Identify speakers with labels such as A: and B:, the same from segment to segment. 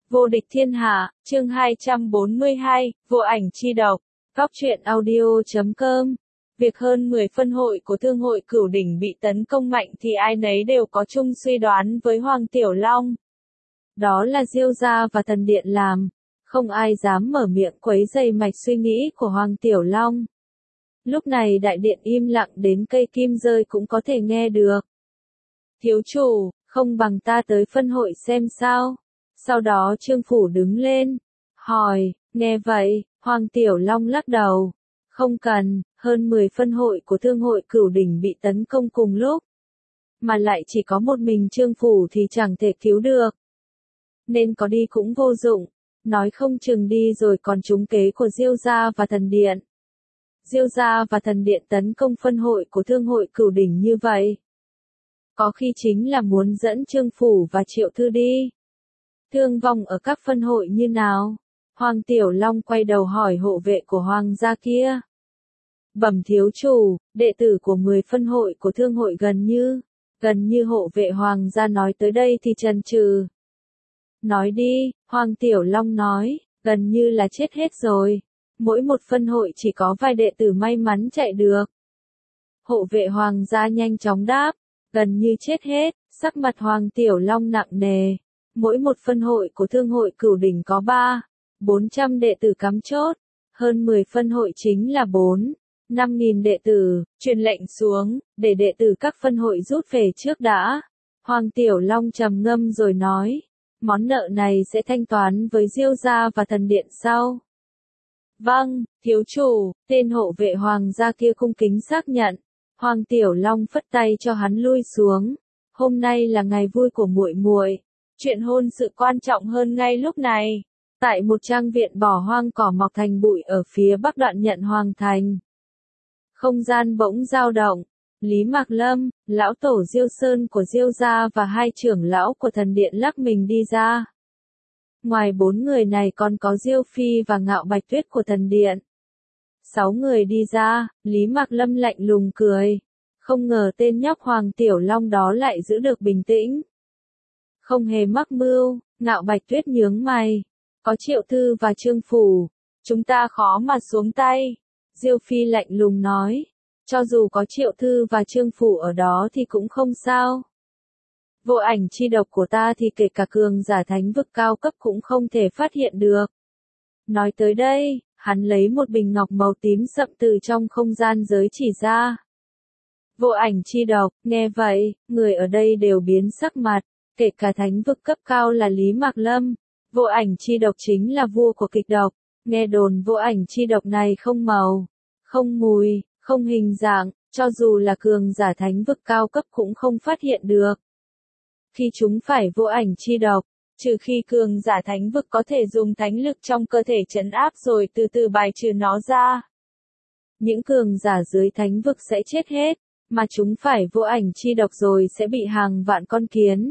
A: Vô địch thiên hạ, chương 242, vô ảnh chi độc. Góc truyện audio.com. Việc hơn 10 phân hội của Thương hội Cửu Đỉnh bị tấn công mạnh thì ai nấy đều có chung suy đoán với Hoàng Tiểu Long. Đó là Diêu gia và Thần Điện làm. Không ai dám mở miệng quấy rầy mạch suy nghĩ của Hoàng Tiểu Long. Lúc này đại điện im lặng đến cây kim rơi cũng có thể nghe được. Thiếu chủ, không bằng ta tới phân hội xem sao. Sau đó Trương Phủ đứng lên, hỏi, nghe vậy, Hoàng Tiểu Long lắc đầu. Không cần, hơn 10 phân hội của Thương hội Cửu Đỉnh bị tấn công cùng lúc. Mà lại chỉ có một mình Trương Phủ thì chẳng thể cứu được. Nên có đi cũng vô dụng, nói không chừng đi rồi còn trúng kế của Diêu gia và Thần Điện. Diêu gia và Thần Điện tấn công phân hội của Thương hội Cửu Đỉnh như vậy. Có khi chính là muốn dẫn Trương Phủ và Triệu Thư đi. Thương vong ở các phân hội như nào? Hoàng Tiểu Long quay đầu hỏi hộ vệ của Hoàng gia kia. Bẩm thiếu chủ, đệ tử của 10 phân hội của Thương hội gần như hộ vệ Hoàng gia nói tới đây thì chần chừ. Nói đi, Hoàng Tiểu Long nói, gần như là chết hết rồi. Mỗi một phân hội chỉ có vài đệ tử may mắn chạy được. Hộ vệ Hoàng gia nhanh chóng đáp, gần như chết hết, sắc mặt Hoàng Tiểu Long nặng nề. Mỗi một phân hội của Thương hội Cửu Đỉnh có 400 đệ tử cắm chốt, hơn 10 phân hội chính là 5.000 đệ tử, truyền lệnh xuống, để đệ tử các phân hội rút về trước đã. Hoàng Tiểu Long trầm ngâm rồi nói, món nợ này sẽ thanh toán với Diêu gia và Thần Điện sau. Vâng, thiếu chủ, tên hộ vệ Hoàng gia kia cung kính xác nhận. Hoàng Tiểu Long phất tay cho hắn lui xuống. Hôm nay là ngày vui của muội muội. Chuyện hôn sự quan trọng hơn ngay lúc này. Tại một trang viện bỏ hoang cỏ mọc thành bụi ở phía bắc Đoạn Nhận Hoàng thành. Không gian bỗng dao động. Lý Mạc Lâm, lão tổ Diêu Sơn của Diêu gia và hai trưởng lão của Thần Điện lắc mình đi ra. Ngoài 4 người này còn có Diêu Phi và Ngạo Bạch Tuyết của Thần Điện. 6 người đi ra, Lý Mạc Lâm lạnh lùng cười. Không ngờ tên nhóc Hoàng Tiểu Long đó lại giữ được bình tĩnh. Không hề mắc mưu, Ngạo Bạch Tuyết nhướng mày. Có Triệu Thư và Trương Phủ, chúng ta khó mà xuống tay. Diêu Phi lạnh lùng nói. Cho dù có Triệu Thư và Trương Phủ ở đó thì cũng không sao. Vô ảnh chi độc của ta thì kể cả cường giả thánh vực cao cấp cũng không thể phát hiện được. Nói tới đây, hắn lấy một bình ngọc màu tím sậm từ trong không gian giới chỉ ra. Vô ảnh chi độc, nghe vậy, người ở đây đều biến sắc mặt, kể cả thánh vực cấp cao là Lý Mạc Lâm. Vô ảnh chi độc chính là vua của kịch độc, nghe đồn vô ảnh chi độc này không màu, không mùi, không hình dạng, cho dù là cường giả thánh vực cao cấp cũng không phát hiện được. Khi chúng phải vô ảnh chi độc, trừ khi cường giả thánh vực có thể dùng thánh lực trong cơ thể trấn áp rồi từ từ bài trừ nó ra. Những cường giả dưới thánh vực sẽ chết hết, mà chúng phải vô ảnh chi độc rồi sẽ bị hàng vạn con kiến,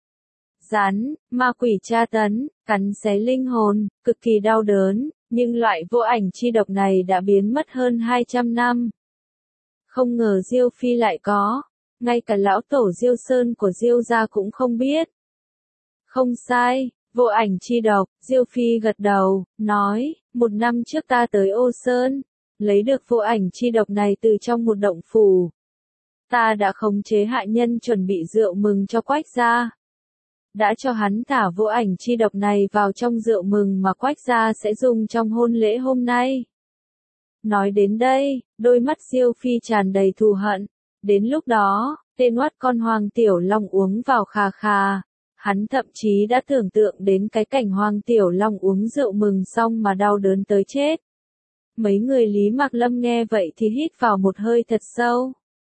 A: rắn, ma quỷ tra tấn, cắn xé linh hồn, cực kỳ đau đớn, nhưng loại vô ảnh chi độc này đã biến mất hơn 200 năm. Không ngờ Diêu Phi lại có, ngay cả lão tổ Diêu Sơn của Diêu gia cũng không biết. Không sai, vô ảnh chi độc, Diêu Phi gật đầu, nói, 1 năm trước ta tới Ô Sơn, lấy được vô ảnh chi độc này từ trong một động phủ. Ta đã khống chế hạ nhân chuẩn bị rượu mừng cho Quách gia. Đã cho hắn thả vô ảnh chi độc này vào trong rượu mừng mà Quách gia sẽ dùng trong hôn lễ hôm nay. Nói đến đây, đôi mắt Diêu Phi tràn đầy thù hận. Đến lúc đó, tên oát con Hoàng Tiểu Long uống vào khà khà. Hắn thậm chí đã tưởng tượng đến cái cảnh Hoàng Tiểu Long uống rượu mừng xong mà đau đớn tới chết. Mấy người Lý Mạc Lâm nghe vậy thì hít vào một hơi thật sâu.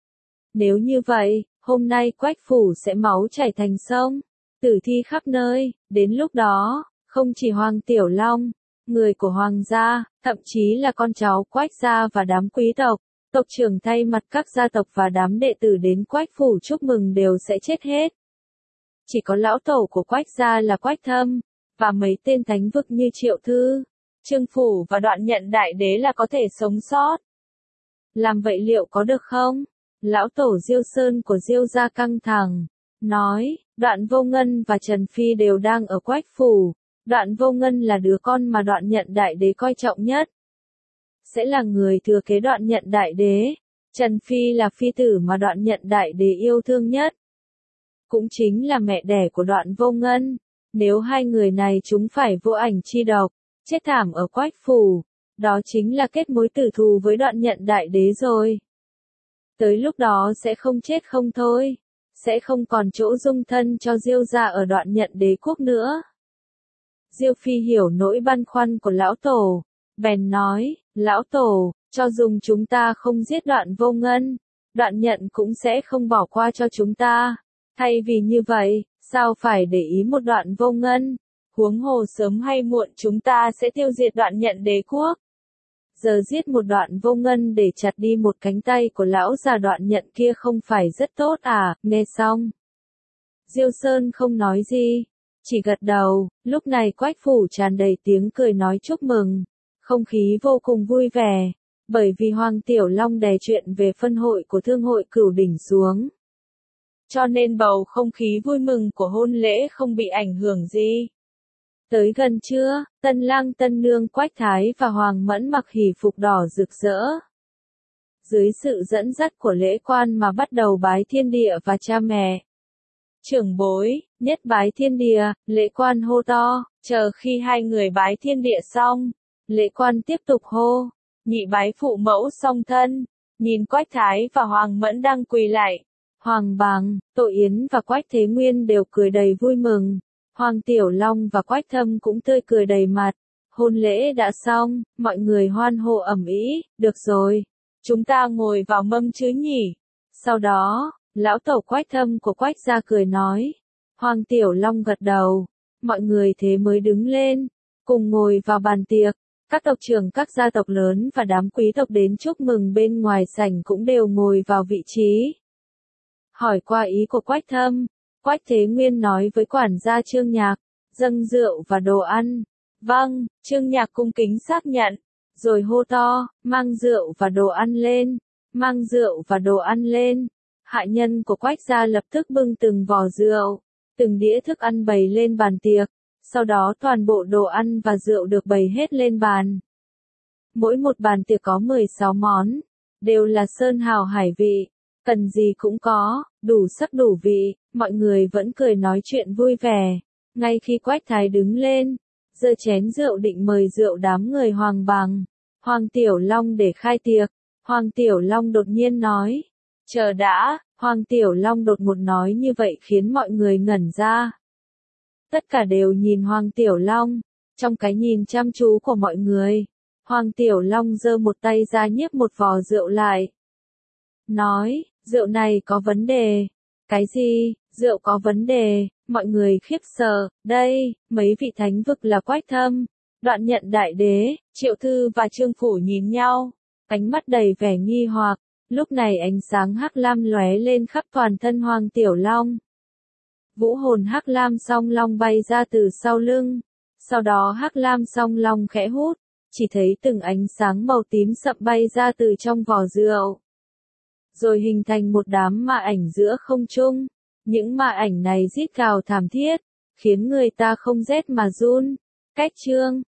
A: Nếu như vậy, hôm nay Quách phủ sẽ máu chảy thành sông, tử thi khắp nơi, đến lúc đó, không chỉ Hoàng Tiểu Long, người của Hoàng gia, thậm chí là con cháu Quách gia và đám quý tộc, tộc trưởng thay mặt các gia tộc và đám đệ tử đến Quách phủ chúc mừng đều sẽ chết hết. Chỉ có lão tổ của Quách gia là Quách Thâm, và mấy tên thánh vực như Triệu Thư, Trương Phủ và Đoạn Nhận Đại Đế là có thể sống sót. Làm vậy liệu có được không? Lão tổ Diêu Sơn của Diêu gia căng thẳng, nói, Đoạn Vô Ngân và Trần Phi đều đang ở Quách phủ, Đoạn Vô Ngân là đứa con mà Đoạn Nhận Đại Đế coi trọng nhất. Sẽ là người thừa kế Đoạn Nhận Đại Đế. Trần Phi là phi tử mà Đoạn Nhận Đại Đế yêu thương nhất. Cũng chính là mẹ đẻ của Đoạn Vô Ngân. Nếu hai người này chúng phải vô ảnh chi độc, chết thảm ở Quách Phủ, đó chính là kết mối tử thù với Đoạn Nhận Đại Đế rồi. Tới lúc đó sẽ không chết không thôi, sẽ không còn chỗ dung thân cho Diêu gia ở Đoạn Nhận Đế quốc nữa. Diêu Phi hiểu nỗi băn khoăn của lão tổ, bèn nói, lão tổ, cho dùng chúng ta không giết Đoạn Vô Ngân, Đoạn Nhận cũng sẽ không bỏ qua cho chúng ta. Thay vì như vậy, sao phải để ý một Đoạn Vô Ngân? Huống hồ sớm hay muộn chúng ta sẽ tiêu diệt Đoạn Nhận Đế quốc. Giờ giết một Đoạn Vô Ngân để chặt đi một cánh tay của lão già Đoạn Nhận kia không phải rất tốt à? Nghe xong, Diêu Sơn không nói gì, chỉ gật đầu. Lúc này Quách Phủ tràn đầy tiếng cười nói chúc mừng, không khí vô cùng vui vẻ, bởi vì Hoàng Tiểu Long đè chuyện về phân hội của Thương hội Cửu Đỉnh xuống. Cho nên bầu không khí vui mừng của hôn lễ không bị ảnh hưởng gì. Tới gần trưa, tân lang tân nương Quách Thái và Hoàng Mẫn mặc hỷ phục đỏ rực rỡ. Dưới sự dẫn dắt của lễ quan mà bắt đầu bái thiên địa và cha mẹ. Trưởng bối, nhất bái thiên địa, lễ quan hô to, chờ khi hai người bái thiên địa xong, lễ quan tiếp tục hô, nhị bái phụ mẫu song thân, nhìn Quách Thái và Hoàng Mẫn đang quỳ lại. Hoàng Bàng, Tội Yến và Quách Thế Nguyên đều cười đầy vui mừng. Hoàng Tiểu Long và Quách Thâm cũng tươi cười đầy mặt. Hôn lễ đã xong, mọi người hoan hô ầm ĩ, được rồi. Chúng ta ngồi vào mâm chứ nhỉ? Sau đó, lão tổ Quách Thâm của Quách gia cười nói. Hoàng Tiểu Long gật đầu. Mọi người thế mới đứng lên, cùng ngồi vào bàn tiệc. Các tộc trưởng các gia tộc lớn và đám quý tộc đến chúc mừng bên ngoài sảnh cũng đều ngồi vào vị trí. Hỏi qua ý của Quách Thâm, Quách Thế Nguyên nói với quản gia Trương Nhạc, dâng rượu và đồ ăn. Vâng, Trương Nhạc cung kính xác nhận, rồi hô to, mang rượu và đồ ăn lên, mang rượu và đồ ăn lên. Hạ nhân của Quách gia lập tức bưng từng vò rượu, từng đĩa thức ăn bày lên bàn tiệc, sau đó toàn bộ đồ ăn và rượu được bày hết lên bàn. Mỗi một bàn tiệc có 16 món, đều là sơn hào hải vị. Cần gì cũng có, đủ sắc đủ vị, mọi người vẫn cười nói chuyện vui vẻ. Ngay khi Quách Thái đứng lên, giơ chén rượu định mời rượu đám người Hoàng Bàng, Hoàng Tiểu Long để khai tiệc, Hoàng Tiểu Long đột nhiên nói, chờ đã. Hoàng Tiểu Long đột ngột nói như vậy khiến mọi người ngẩn ra. Tất cả đều nhìn Hoàng Tiểu Long, trong cái nhìn chăm chú của mọi người, Hoàng Tiểu Long giơ một tay ra nhếp một vò rượu lại. Nói, rượu này có vấn đề. Cái gì, rượu có vấn đề, mọi người khiếp sợ, đây, mấy vị thánh vực là Quách Thâm, Đoạn Nhận Đại Đế, Triệu Thư và Trương Phủ nhìn nhau, ánh mắt đầy vẻ nghi hoặc, lúc này ánh sáng hắc lam lóe lên khắp toàn thân Hoàng Tiểu Long. Vũ hồn hắc lam song long bay ra từ sau lưng, sau đó hắc lam song long khẽ hút, chỉ thấy từng ánh sáng màu tím sậm bay ra từ trong vò rượu. Rồi hình thành một đám ma ảnh giữa không trung. Những ma ảnh này rít gào thảm thiết, khiến người ta không rét mà run. Cách chương